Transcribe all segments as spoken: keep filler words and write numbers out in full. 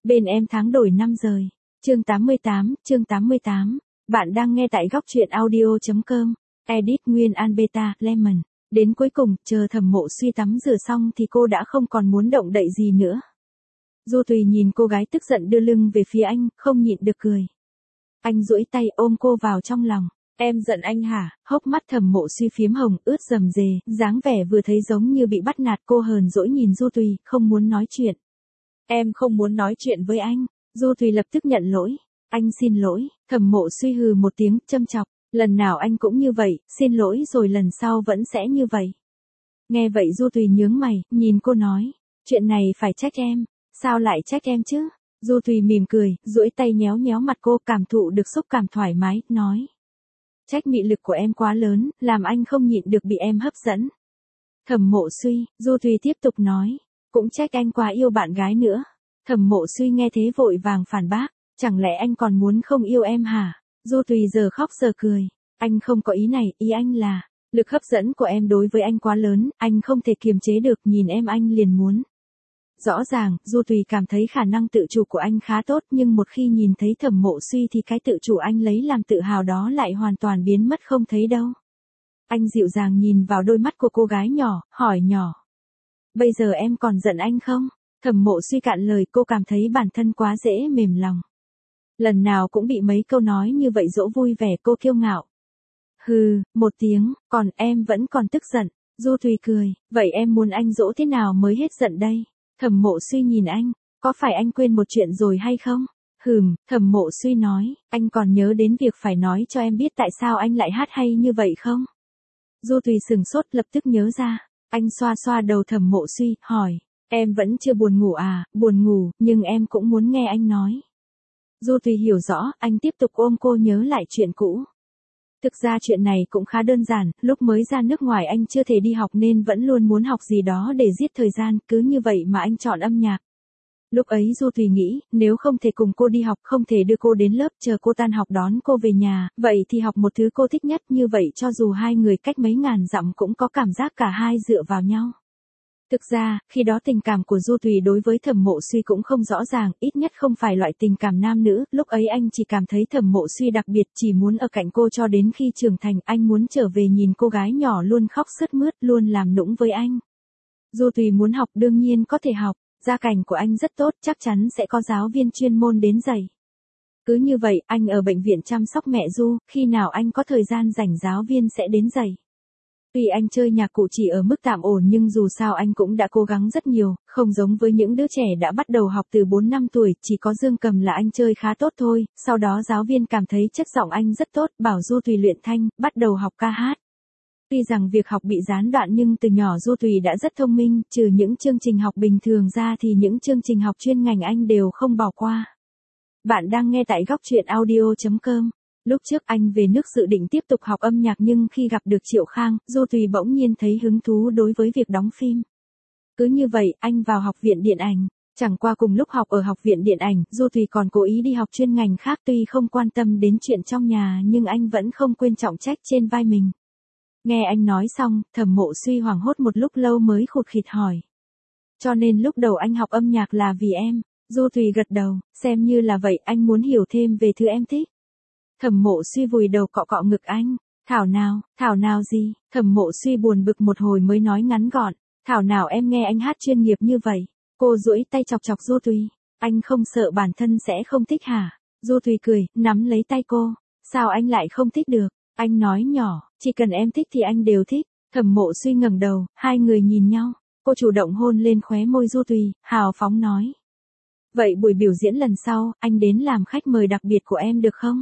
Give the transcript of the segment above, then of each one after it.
Bên em tháng đổi năm rời. Chương tám mươi tám, chương tám mươi tám. Bạn đang nghe tại góc truyện audio chấm com. Edit Nguyên An Beta, Lemon. Đến cuối cùng, chờ Thẩm Mộ Suy tắm rửa xong thì cô đã không còn muốn động đậy gì nữa. Du Tùy nhìn cô gái tức giận đưa lưng về phía anh, không nhịn được cười. Anh duỗi tay ôm cô vào trong lòng. Em giận anh hả? Hốc mắt Thẩm Mộ Suy phiếm hồng, ướt rầm rề, dáng vẻ vừa thấy giống như bị bắt nạt. Cô hờn dỗi nhìn Du Tùy, không muốn nói chuyện. Em không muốn nói chuyện với anh. Du Tùy lập tức nhận lỗi. Anh xin lỗi. Thẩm Mộ Suy hừ một tiếng, châm chọc. Lần nào anh cũng như vậy, xin lỗi rồi lần sau vẫn sẽ như vậy. Nghe vậy Du Tùy nhướng mày, nhìn cô nói. Chuyện này phải trách em. Sao lại trách em chứ? Du Tùy mỉm cười, duỗi tay nhéo nhéo mặt cô, cảm thụ được xúc cảm thoải mái, nói. Trách mị lực của em quá lớn, làm anh không nhịn được bị em hấp dẫn. Thẩm Mộ Suy, Du Tùy tiếp tục nói. Cũng trách anh quá yêu bạn gái nữa. Thẩm Mộ Suy nghe thế vội vàng phản bác. Chẳng lẽ anh còn muốn không yêu em hả? Du Tùy giờ khóc giờ cười. Anh không có ý này, ý anh là, lực hấp dẫn của em đối với anh quá lớn, anh không thể kiềm chế được, nhìn em anh liền muốn. Rõ ràng, Du Tùy cảm thấy khả năng tự chủ của anh khá tốt, nhưng một khi nhìn thấy Thẩm Mộ Suy thì cái tự chủ anh lấy làm tự hào đó lại hoàn toàn biến mất không thấy đâu. Anh dịu dàng nhìn vào đôi mắt của cô gái nhỏ, hỏi nhỏ. Bây giờ em còn giận anh không? Thẩm Mộ Suy cạn lời, cô cảm thấy bản thân quá dễ mềm lòng. Lần nào cũng bị mấy câu nói như vậy dỗ vui vẻ, cô kiêu ngạo. Hừ, một tiếng, còn em vẫn còn tức giận. Du Tùy cười, vậy em muốn anh dỗ thế nào mới hết giận đây? Thẩm Mộ Suy nhìn anh, có phải anh quên một chuyện rồi hay không? Hừm, Thẩm Mộ Suy nói, anh còn nhớ đến việc phải nói cho em biết tại sao anh lại hát hay như vậy không? Du Tùy sừng sốt, lập tức nhớ ra. Anh xoa xoa đầu Thẩm Mộ Suy, hỏi, em vẫn chưa buồn ngủ à? Buồn ngủ, nhưng em cũng muốn nghe anh nói. Du Tùy hiểu rõ, anh tiếp tục ôm cô nhớ lại chuyện cũ. Thực ra chuyện này cũng khá đơn giản, lúc mới ra nước ngoài anh chưa thể đi học nên vẫn luôn muốn học gì đó để giết thời gian, cứ như vậy mà anh chọn âm nhạc. Lúc ấy Du Tùy nghĩ, nếu không thể cùng cô đi học, không thể đưa cô đến lớp, chờ cô tan học đón cô về nhà, vậy thì học một thứ cô thích nhất, như vậy cho dù hai người cách mấy ngàn dặm cũng có cảm giác cả hai dựa vào nhau. Thực ra, khi đó tình cảm của Du Tùy đối với Thẩm Mộ Suy cũng không rõ ràng, ít nhất không phải loại tình cảm nam nữ, lúc ấy anh chỉ cảm thấy Thẩm Mộ Suy đặc biệt, chỉ muốn ở cạnh cô cho đến khi trưởng thành, anh muốn trở về nhìn cô gái nhỏ luôn khóc sướt mướt, luôn làm nũng với anh. Du Tùy muốn học đương nhiên có thể học, gia cảnh của anh rất tốt, chắc chắn sẽ có giáo viên chuyên môn đến dạy. Cứ như vậy, anh ở bệnh viện chăm sóc mẹ Du, khi nào anh có thời gian rảnh giáo viên sẽ đến dạy. Tuy anh chơi nhạc cụ chỉ ở mức tạm ổn nhưng dù sao anh cũng đã cố gắng rất nhiều, không giống với những đứa trẻ đã bắt đầu học từ bốn năm tuổi, chỉ có dương cầm là anh chơi khá tốt thôi, sau đó giáo viên cảm thấy chất giọng anh rất tốt, bảo Du Tùy luyện thanh, bắt đầu học ca hát. Tuy rằng việc học bị gián đoạn nhưng từ nhỏ Du Tùy đã rất thông minh, trừ những chương trình học bình thường ra thì những chương trình học chuyên ngành anh đều không bỏ qua. Bạn đang nghe tại góc truyện audio chấm com. Lúc trước anh về nước dự định tiếp tục học âm nhạc nhưng khi gặp được Triệu Khang, Du Tùy bỗng nhiên thấy hứng thú đối với việc đóng phim. Cứ như vậy, anh vào học viện điện ảnh. Chẳng qua cùng lúc học ở học viện điện ảnh, Du Tùy còn cố ý đi học chuyên ngành khác, tuy không quan tâm đến chuyện trong nhà nhưng anh vẫn không quên trọng trách trên vai mình. Nghe anh nói xong, Thẩm Mộ Suy hoảng hốt một lúc lâu mới khụt khịt hỏi. Cho nên lúc đầu anh học âm nhạc là vì em. Du Tùy gật đầu, xem như là vậy, anh muốn hiểu thêm về thứ em thích. Thẩm Mộ Suy vùi đầu cọ cọ ngực anh. Thảo nào, thảo nào gì? Thẩm Mộ Suy buồn bực một hồi mới nói ngắn gọn. Thảo nào em nghe anh hát chuyên nghiệp như vậy. Cô duỗi tay chọc chọc Du Tùy. Anh không sợ bản thân sẽ không thích hả? Du Tùy cười, nắm lấy tay cô. Sao anh lại không thích được? Anh nói nhỏ, chỉ cần em thích thì anh đều thích. Thẩm Mộ Suy ngẩng đầu, hai người nhìn nhau. Cô chủ động hôn lên khóe môi Du Tùy, hào phóng nói. Vậy buổi biểu diễn lần sau, anh đến làm khách mời đặc biệt của em được không?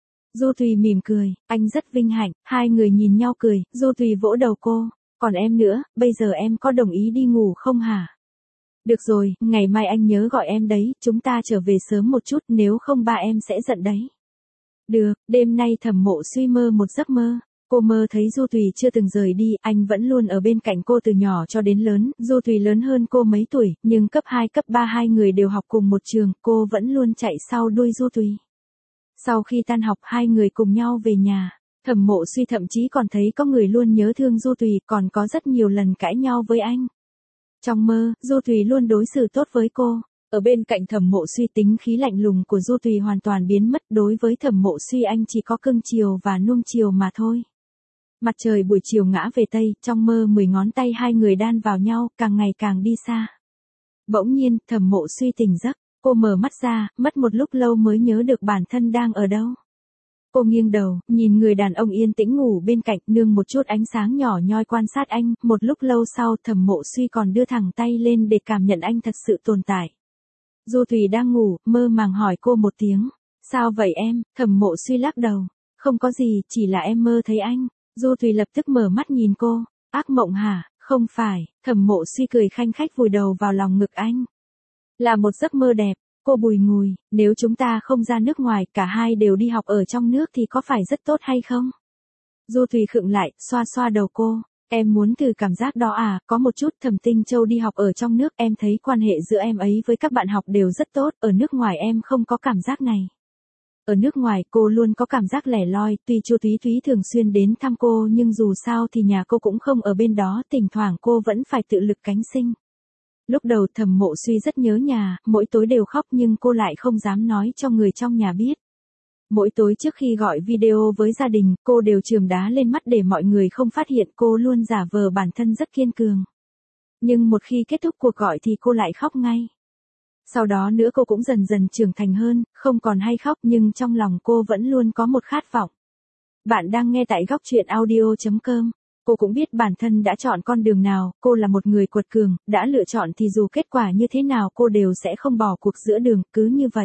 Du Tùy mỉm cười, anh rất vinh hạnh, hai người nhìn nhau cười, Du Tùy vỗ đầu cô, còn em nữa, bây giờ em có đồng ý đi ngủ không hả? Được rồi, ngày mai anh nhớ gọi em đấy, chúng ta trở về sớm một chút, nếu không ba em sẽ giận đấy. Được, đêm nay Thẩm Mộ Suy mơ một giấc mơ. Cô mơ thấy Du Tùy chưa từng rời đi, anh vẫn luôn ở bên cạnh cô từ nhỏ cho đến lớn, Du Tùy lớn hơn cô mấy tuổi, nhưng cấp hai cấp ba hai người đều học cùng một trường, cô vẫn luôn chạy sau đuôi Du Tùy. Sau khi tan học hai người cùng nhau về nhà, Thẩm Mộ Suy thậm chí còn thấy có người luôn nhớ thương Du Tùy, còn có rất nhiều lần cãi nhau với anh. Trong mơ, Du Tùy luôn đối xử tốt với cô. Ở bên cạnh Thẩm Mộ Suy, tính khí lạnh lùng của Du Tùy hoàn toàn biến mất, đối với Thẩm Mộ Suy anh chỉ có cưng chiều và nuông chiều mà thôi. Mặt trời buổi chiều ngã về tây, trong mơ mười ngón tay hai người đan vào nhau, càng ngày càng đi xa. Bỗng nhiên, Thẩm Mộ Suy tỉnh giấc, cô mở mắt ra, mất một lúc lâu mới nhớ được bản thân đang ở đâu. Cô nghiêng đầu, nhìn người đàn ông yên tĩnh ngủ bên cạnh, nương một chút ánh sáng nhỏ nhoi quan sát anh, một lúc lâu sau Thẩm Mộ Suy còn đưa thẳng tay lên để cảm nhận anh thật sự tồn tại. Du Thùy đang ngủ, mơ màng hỏi cô một tiếng, sao vậy em? Thẩm Mộ Suy lắc đầu, không có gì, chỉ là em mơ thấy anh. Du Thùy lập tức mở mắt nhìn cô, ác mộng hả? Không phải. Thẩm Mộ Suy cười khanh khách vùi đầu vào lòng ngực anh. Là một giấc mơ đẹp. Cô bùi ngùi, nếu chúng ta không ra nước ngoài, cả hai đều đi học ở trong nước thì có phải rất tốt hay không? Du Thùy khựng lại, xoa xoa đầu cô. Em muốn thử cảm giác đó à? Có một chút. Thẩm Tinh Châu đi học ở trong nước, em thấy quan hệ giữa em ấy với các bạn học đều rất tốt, ở nước ngoài em không có cảm giác này. Ở nước ngoài cô luôn có cảm giác lẻ loi, tuy Chu Thúy Thúy thường xuyên đến thăm cô nhưng dù sao thì nhà cô cũng không ở bên đó, thỉnh thoảng cô vẫn phải tự lực cánh sinh. Lúc đầu Thẩm Mộ Suy rất nhớ nhà, mỗi tối đều khóc nhưng cô lại không dám nói cho người trong nhà biết. Mỗi tối trước khi gọi video với gia đình, cô đều chườm đá lên mắt để mọi người không phát hiện, cô luôn giả vờ bản thân rất kiên cường. Nhưng một khi kết thúc cuộc gọi thì cô lại khóc ngay. Sau đó nữa cô cũng dần dần trưởng thành hơn, không còn hay khóc nhưng trong lòng cô vẫn luôn có một khát vọng. Bạn đang nghe tại góc truyện audio chấm com. Cô cũng biết bản thân đã chọn con đường nào, cô là một người quật cường, đã lựa chọn thì dù kết quả như thế nào cô đều sẽ không bỏ cuộc giữa đường, cứ như vậy.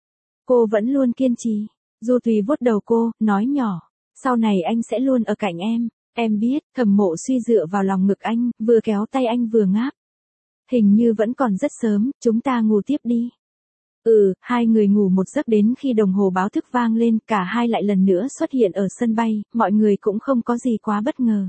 Cô vẫn luôn kiên trì. Du Thùy vuốt đầu cô, nói nhỏ, sau này anh sẽ luôn ở cạnh em, em biết. Thẩm Mộ Suy dựa vào lòng ngực anh, vừa kéo tay anh vừa ngáp. Hình như vẫn còn rất sớm, chúng ta ngủ tiếp đi. Ừ, hai người ngủ một giấc đến khi đồng hồ báo thức vang lên, cả hai lại lần nữa xuất hiện ở sân bay, mọi người cũng không có gì quá bất ngờ.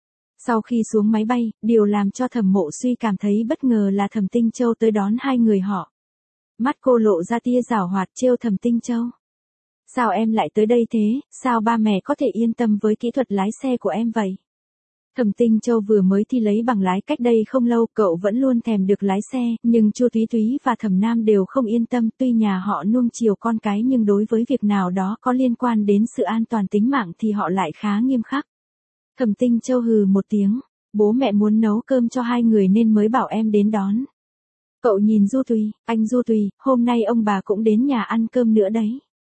Sau khi xuống máy bay, điều làm cho Thẩm Mộ Suy cảm thấy bất ngờ là Thẩm Tinh Châu tới đón hai người họ. Mắt cô lộ ra tia giảo hoạt trêu Thẩm Tinh Châu. Sao em lại tới đây thế, sao ba mẹ có thể yên tâm với kỹ thuật lái xe của em vậy? Thẩm Tinh Châu vừa mới thi lấy bằng lái cách đây không lâu, cậu vẫn luôn thèm được lái xe, nhưng Chu Thúy Thúy và Thẩm Nam đều không yên tâm, tuy nhà họ nuông chiều con cái nhưng đối với việc nào đó có liên quan đến sự an toàn tính mạng thì họ lại khá nghiêm khắc. Thẩm Tinh Châu hừ một tiếng, bố mẹ muốn nấu cơm cho hai người nên mới bảo em đến đón. Cậu nhìn Du Thùy, anh Du Thùy, hôm nay ông bà cũng đến nhà ăn cơm nữa đấy.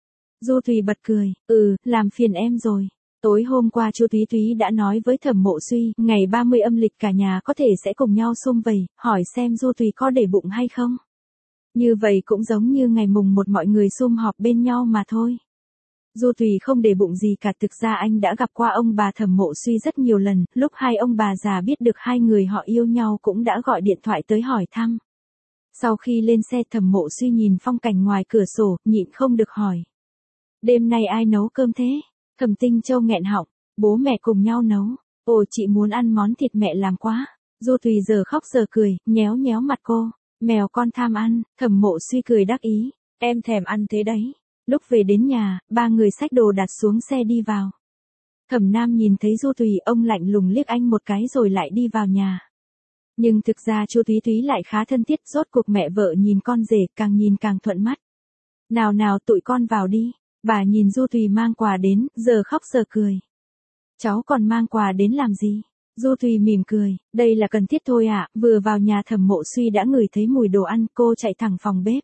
Du Thùy bật cười, ừ, làm phiền em rồi. Tối hôm qua Chu Thúy Thúy đã nói với Thẩm Mộ Suy, ngày ba mươi âm lịch cả nhà có thể sẽ cùng nhau sum vầy, hỏi xem Du Thùy có để bụng hay không. Như vậy cũng giống như ngày mùng một mọi người sum họp bên nhau mà thôi. Du Thùy không để bụng gì cả, thực ra anh đã gặp qua ông bà Thẩm Mộ Suy rất nhiều lần, lúc hai ông bà già biết được hai người họ yêu nhau cũng đã gọi điện thoại tới hỏi thăm. Sau khi lên xe Thẩm Mộ Suy nhìn phong cảnh ngoài cửa sổ, nhịn không được hỏi. Đêm nay ai nấu cơm thế? Thẩm Tinh Châu nghẹn họng, bố mẹ cùng nhau nấu. Ồ, chị muốn ăn món thịt mẹ làm quá. Du Thùy giờ khóc giờ cười, nhéo nhéo mặt cô. Mèo con tham ăn. Thẩm Mộ Suy cười đắc ý, em thèm ăn thế đấy. Lúc về đến nhà, ba người xách đồ đặt xuống xe đi vào. Thẩm Nam nhìn thấy Du Thùy, ông lạnh lùng liếc anh một cái rồi lại đi vào nhà. Nhưng thực ra Chu Thúy Thúy lại khá thân thiết, rốt cuộc mẹ vợ nhìn con rể, càng nhìn càng thuận mắt. Nào nào tụi con vào đi. Bà nhìn Du Thùy mang quà đến, giờ khóc giờ cười. Cháu còn mang quà đến làm gì? Du Thùy mỉm cười, đây là cần thiết thôi ạ. Vừa vào nhà Thẩm Mộ Suy đã ngửi thấy mùi đồ ăn, cô chạy thẳng phòng bếp.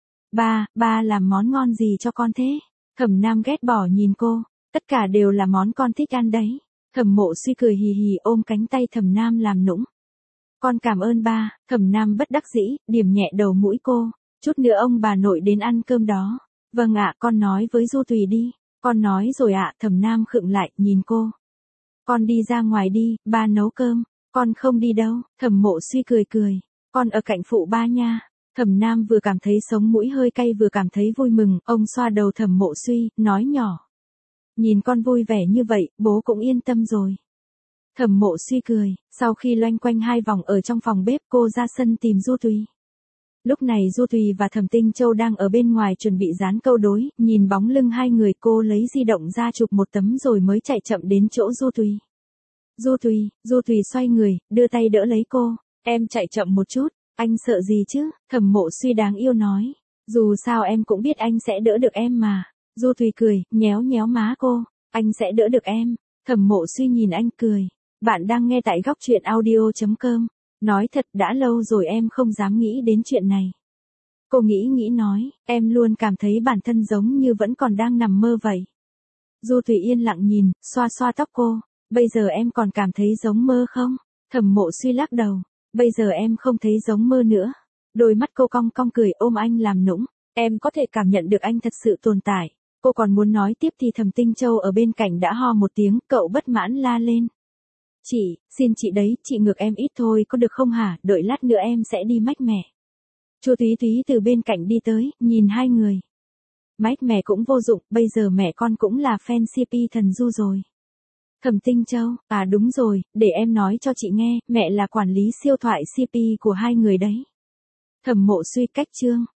Ba, ba làm món ngon gì cho con thế? Thẩm Nam ghét bỏ nhìn cô, tất cả đều là món con thích ăn đấy. Thẩm Mộ Suy cười hì hì ôm cánh tay Thẩm Nam làm nũng. Con cảm ơn ba. Thẩm Nam bất đắc dĩ, điểm nhẹ đầu mũi cô. Chút nữa ông bà nội đến ăn cơm đó. Vâng ạ, con nói với Du Thùy đi. Con nói rồi ạ. Thẩm Nam khựng lại, nhìn cô. Con đi ra ngoài đi, ba nấu cơm. Con không đi đâu. Thẩm Mộ Suy cười cười. Con ở cạnh phụ ba nha. Thẩm Nam vừa cảm thấy sống mũi hơi cay vừa cảm thấy vui mừng, ông xoa đầu Thẩm Mộ Suy, nói nhỏ. Nhìn con vui vẻ như vậy, bố cũng yên tâm rồi. Thẩm Mộ Suy cười, sau khi loanh quanh hai vòng ở trong phòng bếp cô ra sân tìm Du Thùy. Lúc này Du Thùy và Thẩm Tinh Châu đang ở bên ngoài chuẩn bị dán câu đối, nhìn bóng lưng hai người cô lấy di động ra chụp một tấm rồi mới chạy chậm đến chỗ Du Thùy. Du Thùy, Du Thùy xoay người, đưa tay đỡ lấy cô, em chạy chậm một chút, Anh sợ gì chứ, Thẩm Mộ Suy đáng yêu nói. Dù sao em cũng biết anh sẽ đỡ được em mà. Du Thùy cười, nhéo nhéo má cô. Anh sẽ đỡ được em. Thẩm Mộ Suy nhìn anh cười. Bạn đang nghe tại góc truyện audio.com. Nói thật đã lâu rồi em không dám nghĩ đến chuyện này. Cô nghĩ nghĩ nói, em luôn cảm thấy bản thân giống như vẫn còn đang nằm mơ vậy. Du Thùy yên lặng nhìn, xoa xoa tóc cô. Bây giờ em còn cảm thấy giống mơ không? Thẩm Mộ Suy lắc đầu. Bây giờ em không thấy giống mơ nữa. Đôi mắt cô cong cong cười ôm anh làm nũng. Em có thể cảm nhận được anh thật sự tồn tại. Cô còn muốn nói tiếp thì Thẩm Tinh Châu ở bên cạnh đã ho một tiếng, cậu bất mãn la lên. Chị, xin chị đấy, chị ngược em ít thôi có được không hả, đợi lát nữa em sẽ đi mách mẹ. Chu Thúy Thúy từ bên cạnh đi tới, nhìn hai người. Mách mẹ cũng vô dụng, bây giờ mẹ con cũng là fan xê pê thần Du rồi. Thẩm Tinh Châu, à đúng rồi, để em nói cho chị nghe, mẹ là quản lý siêu thoại xê pê của hai người đấy. Thẩm Mộ Suy cách chương.